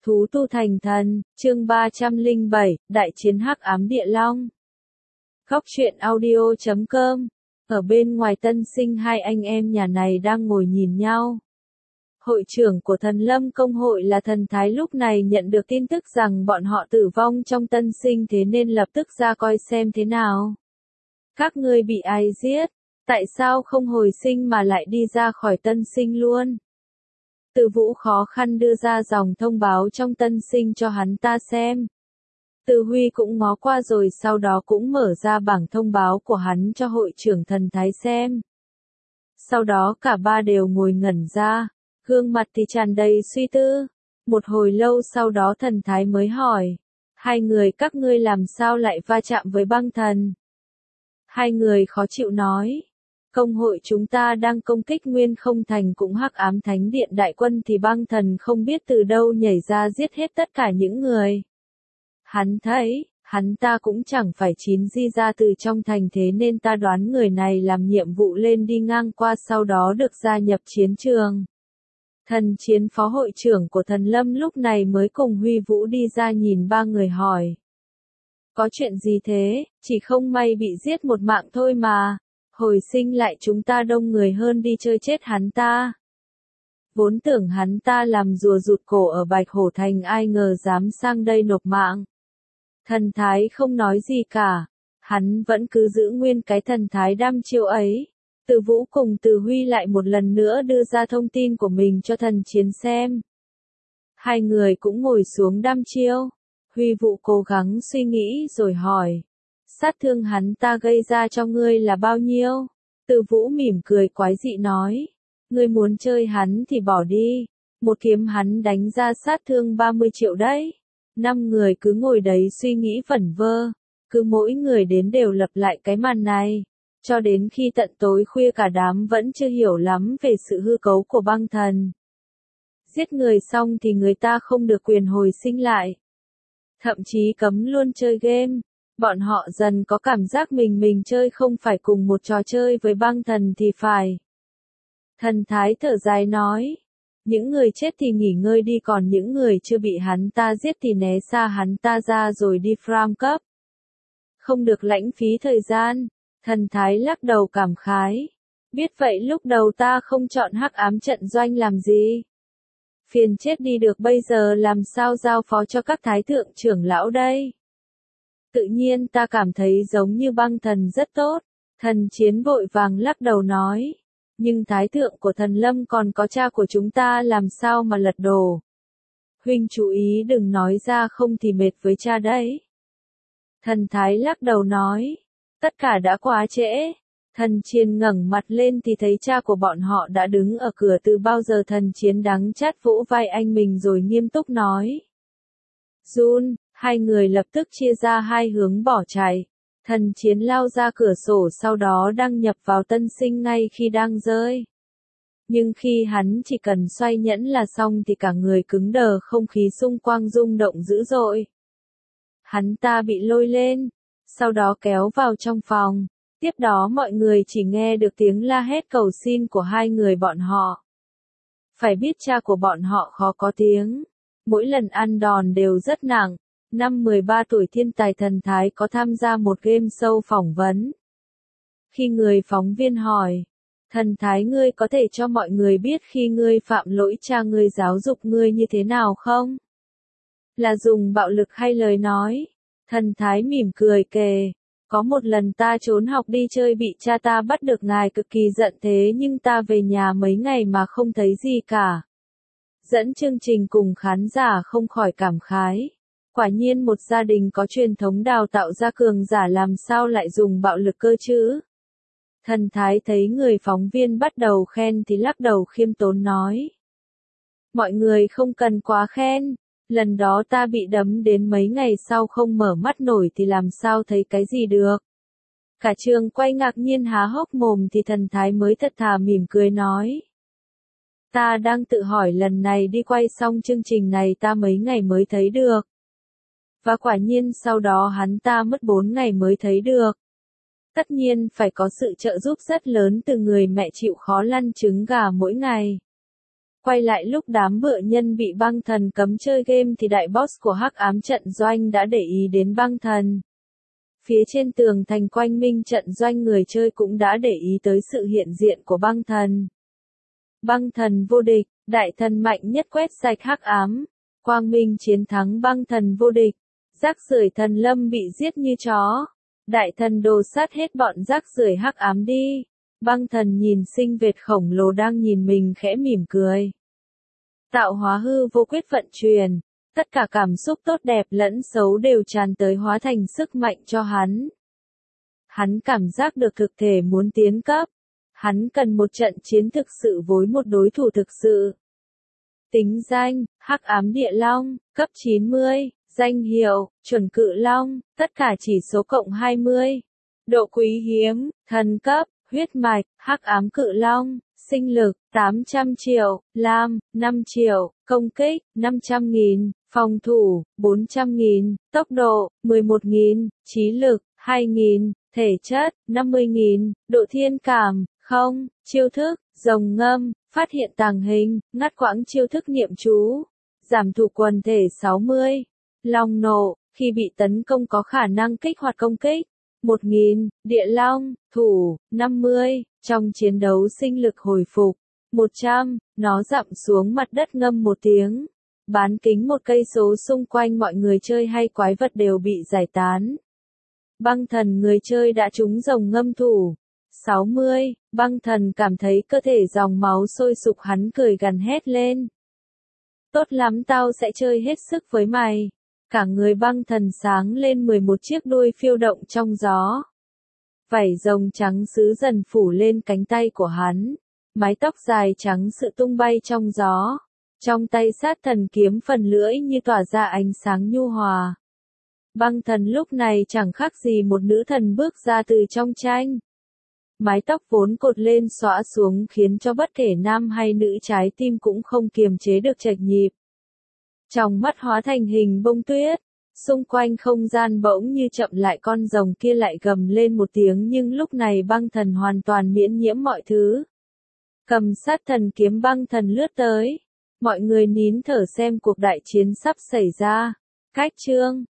Thú tu thành thần, chương 307, Đại chiến Hắc ám Địa Long. Góc truyện audio.com. Ở bên ngoài Tân Sinh, hai anh em nhà này đang ngồi nhìn nhau. Hội trưởng của Thần Lâm Công hội là Thần Thái lúc này nhận được tin tức rằng bọn họ tử vong trong Tân Sinh, thế nên lập tức ra coi xem thế nào. Các ngươi bị ai giết? Tại sao không hồi sinh mà lại đi ra khỏi Tân Sinh luôn? Từ Vũ khó khăn đưa ra dòng thông báo trong Tân Sinh cho hắn ta xem. Từ Huy cũng ngó qua rồi sau đó cũng mở ra bảng thông báo của hắn cho hội trưởng Thần Thái xem. Sau đó cả ba đều ngồi ngẩn ra, gương mặt thì tràn đầy suy tư. Một hồi lâu sau đó Thần Thái mới hỏi, hai người các ngươi làm sao lại va chạm với băng thần? Hai người khó chịu nói, công hội chúng ta đang công kích Nguyên Không Thành cũng Hắc Ám Thánh Điện đại quân thì băng thần không biết từ đâu nhảy ra giết hết tất cả những người. Hắn thấy, hắn ta cũng chẳng phải chín di ra từ trong thành, thế nên ta đoán người này làm nhiệm vụ lên đi ngang qua sau đó được gia nhập chiến trường. Thần Chiến phó hội trưởng của Thần Lâm lúc này mới cùng Huy Vũ đi ra nhìn ba người hỏi. Có chuyện gì thế, chỉ không may bị giết một mạng thôi mà. Hồi sinh lại chúng ta đông người hơn đi chơi chết hắn ta. Vốn tưởng hắn ta làm rùa rụt cổ ở Bạch Hổ Thành, ai ngờ dám sang đây nộp mạng. Thần thái không nói gì cả, hắn vẫn cứ giữ nguyên cái thần thái đăm chiêu ấy. Từ Vũ cùng Từ Huy lại một lần nữa đưa ra thông tin của mình cho Thần Chiến xem. Hai người cũng ngồi xuống đăm chiêu. Huy Vũ cố gắng suy nghĩ rồi hỏi. Sát thương hắn ta gây ra cho ngươi là bao nhiêu? Từ Vũ mỉm cười quái dị nói. Ngươi muốn chơi hắn thì bỏ đi. Một kiếm hắn đánh ra sát thương 30 triệu đấy. 5 người cứ ngồi đấy suy nghĩ vẩn vơ. Cứ mỗi người đến đều lặp lại cái màn này. Cho đến khi tận tối khuya cả đám vẫn chưa hiểu lắm về sự hư cấu của băng thần. Giết người xong thì người ta không được quyền hồi sinh lại. Thậm chí cấm luôn chơi game. Bọn họ dần có cảm giác mình chơi không phải cùng một trò chơi với băng thần thì phải. Thần Thái thở dài nói. Những người chết thì nghỉ ngơi đi, còn những người chưa bị hắn ta giết thì né xa hắn ta ra rồi đi farm cấp. Không được lãng phí thời gian. Thần Thái lắc đầu cảm khái. Biết vậy lúc đầu ta không chọn Hắc Ám trận doanh làm gì. Phiền chết đi được, bây giờ làm sao giao phó cho các thái thượng trưởng lão đây? Tự nhiên ta cảm thấy giống như băng thần rất tốt. Thần Chiến vội vàng lắc đầu nói. Nhưng thái thượng của Thần Lâm còn có cha của chúng ta, làm sao mà lật đổ? Huynh chú ý đừng nói ra không thì mệt với cha đấy. Thần Thái lắc đầu nói. Tất cả đã quá trễ. Thần Chiến ngẩng mặt lên thì thấy cha của bọn họ đã đứng ở cửa từ bao giờ. Thần Chiến đắng chát vỗ vai anh mình rồi nghiêm túc nói. Jun, hai người lập tức chia ra hai hướng bỏ chạy. Thần Chiến lao ra cửa sổ sau đó đăng nhập vào Tân Sinh ngay khi đang rơi. Nhưng khi hắn chỉ cần xoay nhẫn là xong thì cả người cứng đờ, không khí xung quanh rung động dữ dội. Hắn ta bị lôi lên, sau đó kéo vào trong phòng. Tiếp đó mọi người chỉ nghe được tiếng la hét cầu xin của hai người bọn họ. Phải biết cha của bọn họ khó có tiếng. Mỗi lần ăn đòn đều rất nặng. Năm 13 tuổi thiên tài Thần Thái có tham gia một game show phỏng vấn. Khi người phóng viên hỏi, Thần Thái ngươi có thể cho mọi người biết khi ngươi phạm lỗi cha ngươi giáo dục ngươi như thế nào không? Là dùng bạo lực hay lời nói? Thần Thái mỉm cười kể, có một lần ta trốn học đi chơi bị cha ta bắt được, ngài cực kỳ giận, thế nhưng ta về nhà mấy ngày mà không thấy gì cả. Dẫn chương trình cùng khán giả không khỏi cảm khái. Quả nhiên một gia đình có truyền thống đào tạo ra cường giả làm sao lại dùng bạo lực cơ chứ? Thần Thái thấy người phóng viên bắt đầu khen thì lắc đầu khiêm tốn nói. Mọi người không cần quá khen. Lần đó ta bị đấm đến mấy ngày sau không mở mắt nổi thì làm sao thấy cái gì được. Cả trường quay ngạc nhiên há hốc mồm thì Thần Thái mới thật thà mỉm cười nói. Ta đang tự hỏi lần này đi quay xong chương trình này ta mấy ngày mới thấy được. Và quả nhiên sau đó hắn ta mất 4 ngày mới thấy được. Tất nhiên phải có sự trợ giúp rất lớn từ người mẹ chịu khó lăn trứng gà mỗi ngày. Quay lại lúc đám bựa nhân bị băng thần cấm chơi game thì đại boss của hắc ám trận doanh đã để ý đến băng thần. Phía trên tường thành quanh minh trận doanh người chơi cũng đã để ý tới sự hiện diện của băng thần. Băng thần vô địch, đại thần mạnh nhất quét sạch hắc ám. Quang minh chiến thắng băng thần vô địch. Rác rưởi thần lâm bị giết như chó. Đại thần đồ sát hết bọn rác rưởi hắc ám đi. Băng thần nhìn sinh vệt khổng lồ đang nhìn mình khẽ mỉm cười. Tạo hóa hư vô quyết vận chuyển. Tất cả cảm xúc tốt đẹp lẫn xấu đều tràn tới hóa thành sức mạnh cho hắn. Hắn cảm giác được thực thể muốn tiến cấp. Hắn cần một trận chiến thực sự với một đối thủ thực sự. Tính danh, Hắc ám địa long, cấp 90, danh hiệu, chuẩn cự long, tất cả chỉ số cộng 20. Độ quý hiếm, thần cấp, huyết mạch, Hắc ám cự long, sinh lực, 800 triệu, lam, 5 triệu, công kích, 500.000, phòng thủ, 400.000, tốc độ, 11.000, trí lực, 2.000, thể chất, 50.000, độ thiên cảm, 0, chiêu thức, rồng ngâm, phát hiện tàng hình, ngắt quãng chiêu thức niệm chú, giảm thủ quần thể 60, long nộ, khi bị tấn công có khả năng kích hoạt công kích, 1.000, địa long, thủ, 50, trong chiến đấu sinh lực hồi phục, 100, nó dặm xuống mặt đất ngâm một tiếng. Bán kính một cây số xung quanh mọi người chơi hay quái vật đều bị giải tán. Băng thần người chơi đã trúng rồng ngâm thủ. 60, băng thần cảm thấy cơ thể dòng máu sôi sục hắn cười gằn hét lên. Tốt lắm tao sẽ chơi hết sức với mày. Cả người băng thần sáng lên 11 chiếc đuôi phiêu động trong gió. Vảy rồng trắng sứ dần phủ lên cánh tay của hắn. Mái tóc dài trắng sự tung bay trong gió. Trong tay sát thần kiếm phần lưỡi như tỏa ra ánh sáng nhu hòa. Băng thần lúc này chẳng khác gì một nữ thần bước ra từ trong tranh. Mái tóc vốn cột lên xõa xuống khiến cho bất kể nam hay nữ trái tim cũng không kiềm chế được chệch nhịp. Trong mắt hóa thành hình bông tuyết, xung quanh không gian bỗng như chậm lại con rồng kia lại gầm lên một tiếng nhưng lúc này băng thần hoàn toàn miễn nhiễm mọi thứ. Cầm sát thần kiếm băng thần lướt tới. Mọi người nín thở xem cuộc đại chiến sắp xảy ra. Cách chương